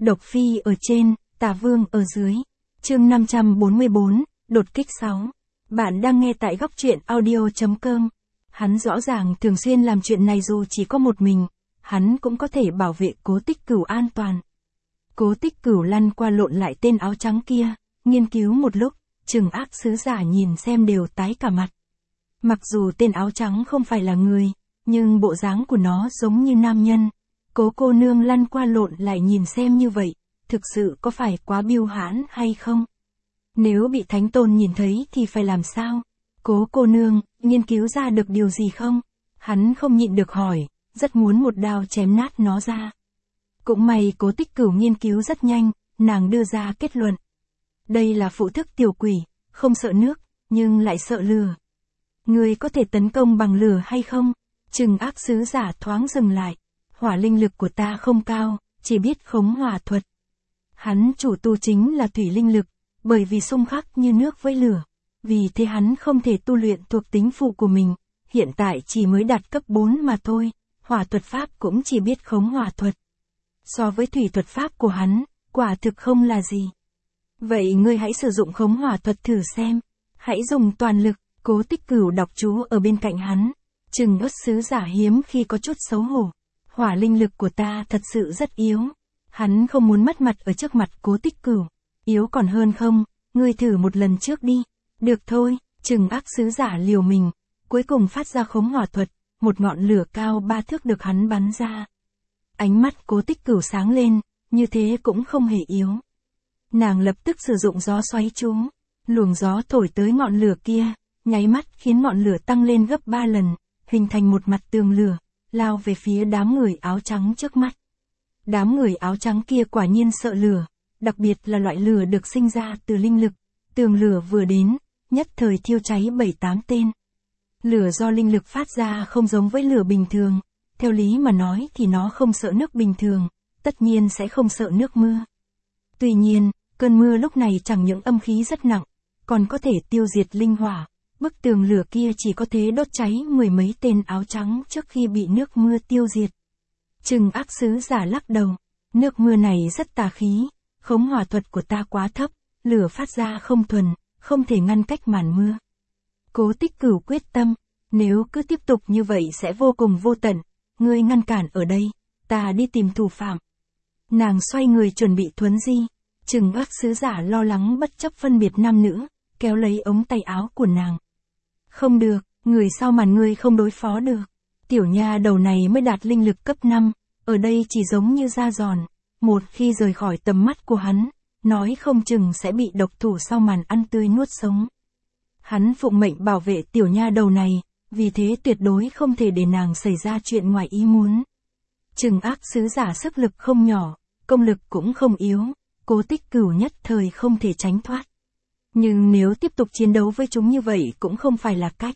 Độc Phi ở trên, Tà Vương ở dưới. Chương 544, đột kích 6. Bạn đang nghe tại góc truyện audio.com. Hắn rõ ràng thường xuyên làm chuyện này dù chỉ có một mình, hắn cũng có thể bảo vệ Cố Tích Cửu an toàn. Cố Tích Cửu lăn qua lộn lại tên áo trắng kia, nghiên cứu một lúc, Trừng Ác sứ giả nhìn xem đều tái cả mặt. Mặc dù tên áo trắng không phải là người, nhưng bộ dáng của nó giống như nam nhân. Cố cô nương lăn qua lộn lại nhìn xem như vậy, thực sự có phải quá biêu hãn hay không? Nếu bị Thánh Tôn nhìn thấy thì phải làm sao? Cố cô nương, nghiên cứu ra được điều gì không? Hắn không nhịn được hỏi, rất muốn một đao chém nát nó ra. Cũng may Cố Tích Cửu nghiên cứu rất nhanh, nàng đưa ra kết luận. Đây là phụ thức tiểu quỷ, không sợ nước, nhưng lại sợ lửa. Ngươi có thể tấn công bằng lửa hay không? Trừng Ác sứ giả thoáng dừng lại. Hỏa linh lực của ta không cao, chỉ biết khống hỏa thuật. Hắn chủ tu chính là thủy linh lực, bởi vì xung khắc như nước với lửa. Vì thế hắn không thể tu luyện thuộc tính phụ của mình, hiện tại chỉ mới đạt cấp 4 mà thôi, hỏa thuật pháp cũng chỉ biết khống hỏa thuật. So với thủy thuật pháp của hắn, quả thực không là gì. Vậy ngươi hãy sử dụng khống hỏa thuật thử xem, hãy dùng toàn lực. Cố Tích Cửu đọc chú ở bên cạnh hắn. Trừng Ác sứ giả hiếm khi có chút xấu hổ. Hỏa linh lực của ta thật sự rất yếu. Hắn không muốn mất mặt ở trước mặt Cố Tích Cửu. Yếu còn hơn không, ngươi thử một lần trước đi. Được thôi, Trừng Ác sứ giả liều mình, cuối cùng phát ra khống hỏa thuật, một ngọn lửa cao 3 thước được hắn bắn ra. Ánh mắt Cố Tích Cửu sáng lên, như thế cũng không hề yếu. Nàng lập tức sử dụng gió xoáy chú, luồng gió thổi tới ngọn lửa kia, nháy mắt khiến ngọn lửa tăng lên gấp 3 lần, hình thành một mặt tường lửa, lao về phía đám người áo trắng trước mắt. Đám người áo trắng kia quả nhiên sợ lửa, đặc biệt là loại lửa được sinh ra từ linh lực. Tường lửa vừa đến, nhất thời thiêu cháy 7-8 tên. Lửa do linh lực phát ra không giống với lửa bình thường, theo lý mà nói thì nó không sợ nước bình thường, tất nhiên sẽ không sợ nước mưa. Tuy nhiên, cơn mưa lúc này chẳng những âm khí rất nặng, còn có thể tiêu diệt linh hỏa. Bức tường lửa kia chỉ có thể đốt cháy 10 mấy tên áo trắng trước khi bị nước mưa tiêu diệt. Trừng Ác sứ giả lắc đầu, nước mưa này rất tà khí, khống hỏa thuật của ta quá thấp, lửa phát ra không thuần, không thể ngăn cách màn mưa. Cố Tích Cửu quyết tâm, nếu cứ tiếp tục như vậy sẽ vô cùng vô tận, ngươi ngăn cản ở đây, ta đi tìm thủ phạm. Nàng xoay người chuẩn bị thuấn di, Trừng Ác sứ giả lo lắng bất chấp phân biệt nam nữ, kéo lấy ống tay áo của nàng. Không được, người sau màn ngươi không đối phó được. Tiểu nha đầu này mới đạt linh lực cấp 5, ở đây chỉ giống như da giòn. Một khi rời khỏi tầm mắt của hắn, nói không chừng sẽ bị độc thủ sau màn ăn tươi nuốt sống. Hắn phụng mệnh bảo vệ tiểu nha đầu này, vì thế tuyệt đối không thể để nàng xảy ra chuyện ngoài ý muốn. Trừng Ác sứ giả sức lực không nhỏ, công lực cũng không yếu, Cố Tích Cửu nhất thời không thể tránh thoát. Nhưng nếu tiếp tục chiến đấu với chúng như vậy cũng không phải là cách.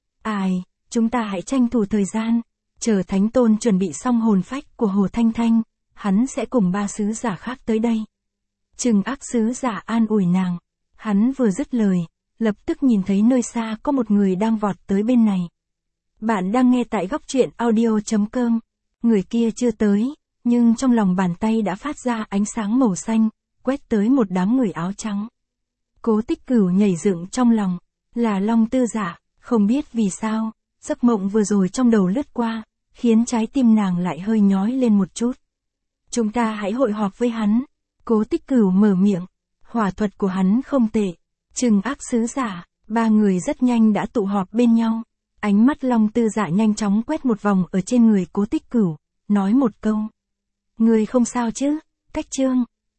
Chúng ta hãy tranh thủ thời gian, chờ Thánh Tôn chuẩn bị xong hồn phách của Hồ Thanh Thanh, hắn sẽ cùng 3 sứ giả khác tới đây. Trừng Ác sứ giả an ủi nàng, hắn vừa dứt lời, lập tức nhìn thấy nơi xa có một người đang vọt tới bên này. Bạn đang nghe tại góc truyện audio.com, người kia chưa tới, nhưng trong lòng bàn tay đã phát ra ánh sáng màu xanh, quét tới một đám người áo trắng. Cố Tích Cửu nhảy dựng trong lòng, là Long Tư Dạ, không biết vì sao, giấc mộng vừa rồi trong đầu lướt qua, khiến trái tim nàng lại hơi nhói lên một chút. Chúng ta hãy hội họp với hắn. Cố Tích Cửu mở miệng, hỏa thuật của hắn không tệ. Trừng Ác sứ giả, 3 người rất nhanh đã tụ họp bên nhau. Ánh mắt Long Tư Dạ nhanh chóng quét một vòng ở trên người Cố Tích Cửu, nói một câu. Người không sao chứ? Cách Trương,